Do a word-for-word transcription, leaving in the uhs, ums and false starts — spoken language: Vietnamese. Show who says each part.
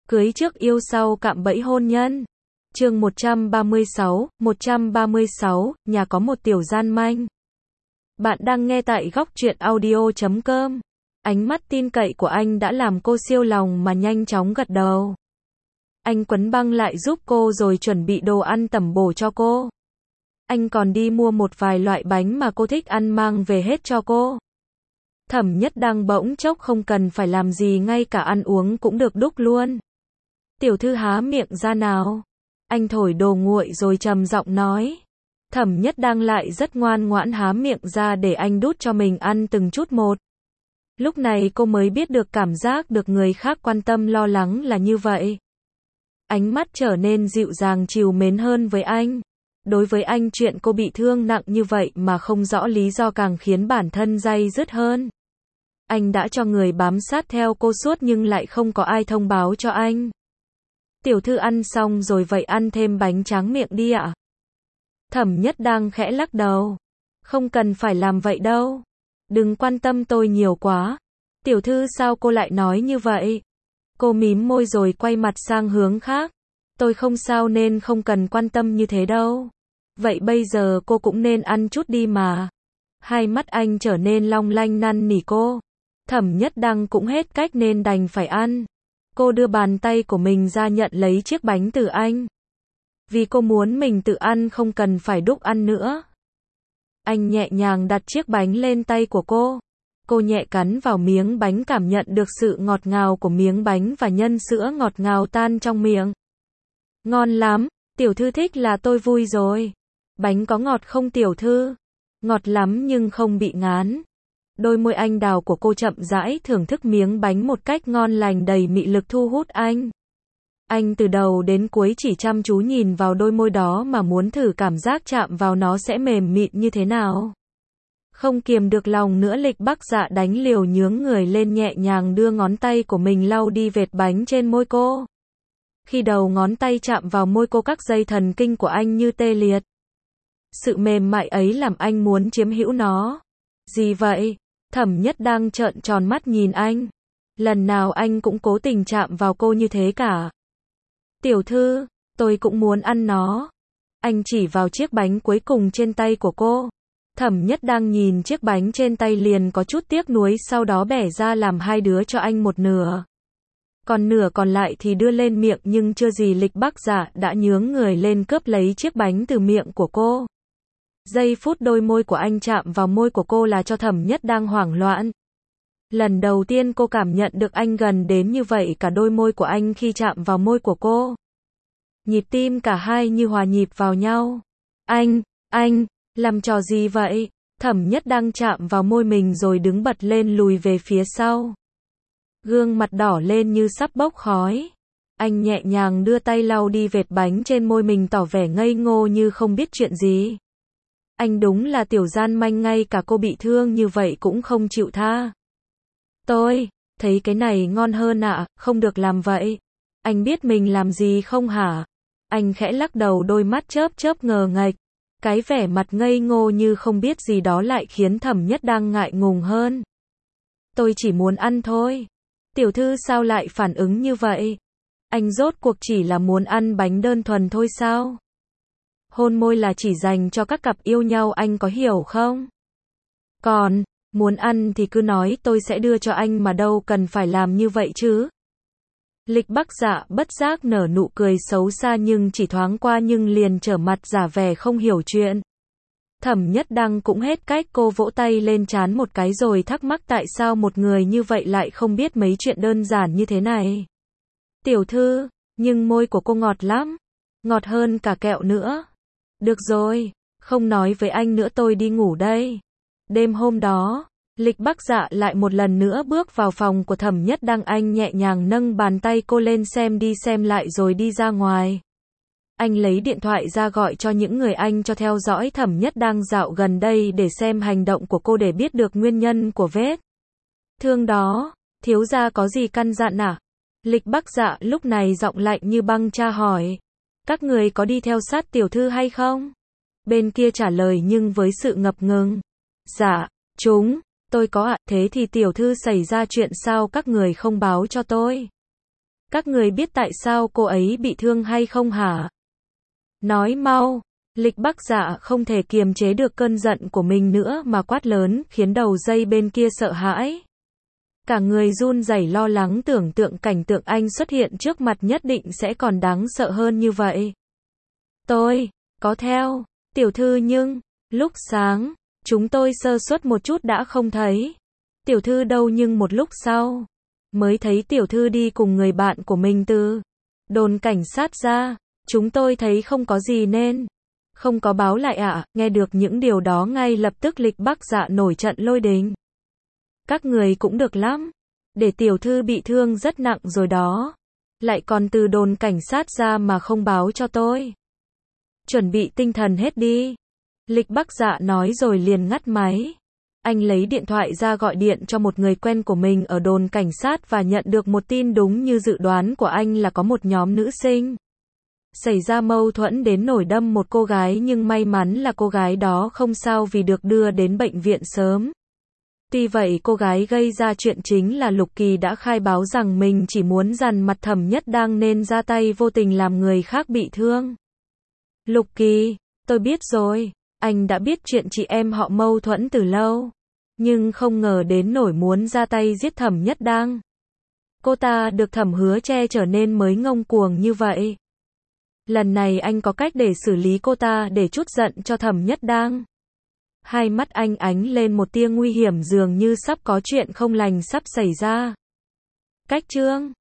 Speaker 1: Cưới trước yêu sau cạm bẫy hôn nhân. Chương một trăm ba mươi sáu, một trăm ba mươi sáu, nhà có một tiểu gian manh. Bạn đang nghe tại góc truyện audio chấm com. Ánh mắt tin cậy của anh đã làm cô siêu lòng mà nhanh chóng gật đầu. Anh quấn băng lại giúp cô rồi chuẩn bị đồ ăn tẩm bổ cho cô. Anh còn đi mua một vài loại bánh mà cô thích ăn mang về hết cho cô. Thẩm Nhất Đăng bỗng chốc không cần phải làm gì, ngay cả ăn uống cũng được đúc luôn. Tiểu thư há miệng ra nào. Anh thổi đồ nguội rồi trầm giọng nói. Thẩm Nhất Đăng lại rất ngoan ngoãn há miệng ra để anh đút cho mình ăn từng chút một. Lúc này cô mới biết được cảm giác được người khác quan tâm lo lắng là như vậy. Ánh mắt trở nên dịu dàng trìu mến hơn với anh. Đối với anh, chuyện cô bị thương nặng như vậy mà không rõ lý do càng khiến bản thân day dứt hơn. Anh đã cho người bám sát theo cô suốt nhưng lại không có ai thông báo cho anh. Tiểu thư ăn xong rồi vậy ăn thêm bánh tráng miệng đi ạ. Thẩm Nhất Đăng khẽ lắc đầu. Không cần phải làm vậy đâu. Đừng quan tâm tôi nhiều quá. Tiểu thư sao cô lại nói như vậy? Cô mím môi rồi quay mặt sang hướng khác. Tôi không sao nên không cần quan tâm như thế đâu. Vậy bây giờ cô cũng nên ăn chút đi mà. Hai mắt anh trở nên long lanh năn nỉ cô. Thẩm Nhất Đăng cũng hết cách nên đành phải ăn. Cô đưa bàn tay của mình ra nhận lấy chiếc bánh từ anh. Vì cô muốn mình tự ăn không cần phải đúc ăn nữa. Anh nhẹ nhàng đặt chiếc bánh lên tay của cô. Cô nhẹ cắn vào miếng bánh, cảm nhận được sự ngọt ngào của miếng bánh và nhân sữa ngọt ngào tan trong miệng. Ngon lắm, tiểu thư thích là tôi vui rồi. Bánh có ngọt không tiểu thư? Ngọt lắm nhưng không bị ngán. Đôi môi anh đào của cô chậm rãi thưởng thức miếng bánh một cách ngon lành đầy mị lực thu hút anh. Anh từ đầu đến cuối chỉ chăm chú nhìn vào đôi môi đó mà muốn thử cảm giác chạm vào nó sẽ mềm mịn như thế nào. Không kiềm được lòng nữa, Lịch Bắc Dạ đánh liều nhướng người lên, nhẹ nhàng đưa ngón tay của mình lau đi vệt bánh trên môi cô. Khi đầu ngón tay chạm vào môi cô, các dây thần kinh của anh như tê liệt. Sự mềm mại ấy làm anh muốn chiếm hữu nó. Gì vậy? Thẩm Nhất Đăng trợn tròn mắt nhìn anh. Lần nào anh cũng cố tình chạm vào cô như thế cả. Tiểu thư, tôi cũng muốn ăn nó. Anh chỉ vào chiếc bánh cuối cùng trên tay của cô. Thẩm Nhất Đăng nhìn chiếc bánh trên tay liền có chút tiếc nuối, sau đó bẻ ra làm hai đứa cho anh một nửa. Còn nửa còn lại thì đưa lên miệng, nhưng chưa gì Lịch Bắc Dạ đã nhướng người lên cướp lấy chiếc bánh từ miệng của cô. Giây phút đôi môi của anh chạm vào môi của cô là cho Thẩm Nhất Đăng hoảng loạn. Lần đầu tiên cô cảm nhận được anh gần đến như vậy, cả đôi môi của anh khi chạm vào môi của cô. Nhịp tim cả hai như hòa nhịp vào nhau. Anh, anh, làm trò gì vậy? Thẩm Nhất Đăng chạm vào môi mình rồi đứng bật lên, lùi về phía sau. Gương mặt đỏ lên như sắp bốc khói. Anh nhẹ nhàng đưa tay lau đi vệt bánh trên môi mình, tỏ vẻ ngây ngô như không biết chuyện gì. Anh đúng là tiểu gian manh, ngay cả cô bị thương như vậy cũng không chịu tha. Tôi thấy cái này ngon hơn ạ, à, không được làm vậy. Anh biết mình làm gì không hả? Anh khẽ lắc đầu, đôi mắt chớp chớp ngờ nghệch. Cái vẻ mặt ngây ngô như không biết gì đó lại khiến Thẩm Nhất Đăng ngại ngùng hơn. Tôi chỉ muốn ăn thôi. Tiểu thư sao lại phản ứng như vậy? Anh rốt cuộc chỉ là muốn ăn bánh đơn thuần thôi sao? Hôn môi là chỉ dành cho các cặp yêu nhau, anh có hiểu không? Còn, muốn ăn thì cứ nói, tôi sẽ đưa cho anh mà đâu cần phải làm như vậy chứ. Lịch Bắc Dạ bất giác nở nụ cười xấu xa, nhưng chỉ thoáng qua nhưng liền trở mặt giả vẻ không hiểu chuyện. Thẩm Nhất Đăng cũng hết cách, cô vỗ tay lên trán một cái rồi thắc mắc tại sao một người như vậy lại không biết mấy chuyện đơn giản như thế này. Tiểu thư, nhưng môi của cô ngọt lắm. Ngọt hơn cả kẹo nữa. Được rồi, không nói với anh nữa, tôi đi ngủ đây. Đêm hôm đó, Lịch Bắc Dạ lại một lần nữa bước vào phòng của Thẩm Nhất Đăng. Anh nhẹ nhàng nâng bàn tay cô lên, xem đi xem lại rồi đi ra ngoài. Anh lấy điện thoại ra gọi cho những người anh cho theo dõi Thẩm Nhất Đăng dạo gần đây để xem hành động của cô, để biết được nguyên nhân của vết thương đó. Thiếu gia có gì căn dặn à? Lịch Bắc Dạ lúc này giọng lạnh như băng tra hỏi. Các người có đi theo sát tiểu thư hay không? Bên kia trả lời nhưng với sự ngập ngừng. Dạ, chúng, tôi có ạ. À, thế thì tiểu thư xảy ra chuyện sao các người không báo cho tôi? Các người biết tại sao cô ấy bị thương hay không hả? Nói mau. Lịch Bắc Dạ không thể kiềm chế được cơn giận của mình nữa mà quát lớn, khiến đầu dây bên kia sợ hãi. Cả người run rẩy lo lắng tưởng tượng cảnh tượng anh xuất hiện trước mặt nhất định sẽ còn đáng sợ hơn như vậy. Tôi, có theo, tiểu thư nhưng, lúc sáng, chúng tôi sơ suất một chút đã không thấy. Tiểu thư đâu nhưng một lúc sau, mới thấy tiểu thư đi cùng người bạn của mình từ đồn cảnh sát ra. Chúng tôi thấy không có gì nên không có báo lại ạ. À. Nghe được những điều đó ngay lập tức Lịch Bắc Dạ nổi trận lôi đình. Các người cũng được lắm. Để tiểu thư bị thương rất nặng rồi đó. Lại còn từ đồn cảnh sát ra mà không báo cho tôi. Chuẩn bị tinh thần hết đi. Lịch Bắc Dạ nói rồi liền ngắt máy. Anh lấy điện thoại ra gọi điện cho một người quen của mình ở đồn cảnh sát và nhận được một tin đúng như dự đoán của anh là có một nhóm nữ sinh xảy ra mâu thuẫn đến nổi đâm một cô gái, nhưng may mắn là cô gái đó không sao vì được đưa đến bệnh viện sớm. Tuy vậy cô gái gây ra chuyện chính là Lục Kỳ đã khai báo rằng mình chỉ muốn dằn mặt Thẩm Nhất Đang nên ra tay vô tình làm người khác bị thương. Lục Kỳ, tôi biết rồi, anh đã biết chuyện chị em họ mâu thuẫn từ lâu, nhưng không ngờ đến nổi muốn ra tay giết Thẩm Nhất Đang. Cô ta được Thẩm Hứa che chở nên mới ngông cuồng như vậy. Lần này anh có cách để xử lý cô ta để trút giận cho Thẩm Nhất Đang. Hai mắt anh ánh lên một tia nguy hiểm, dường như sắp có chuyện không lành sắp xảy ra. Cách chương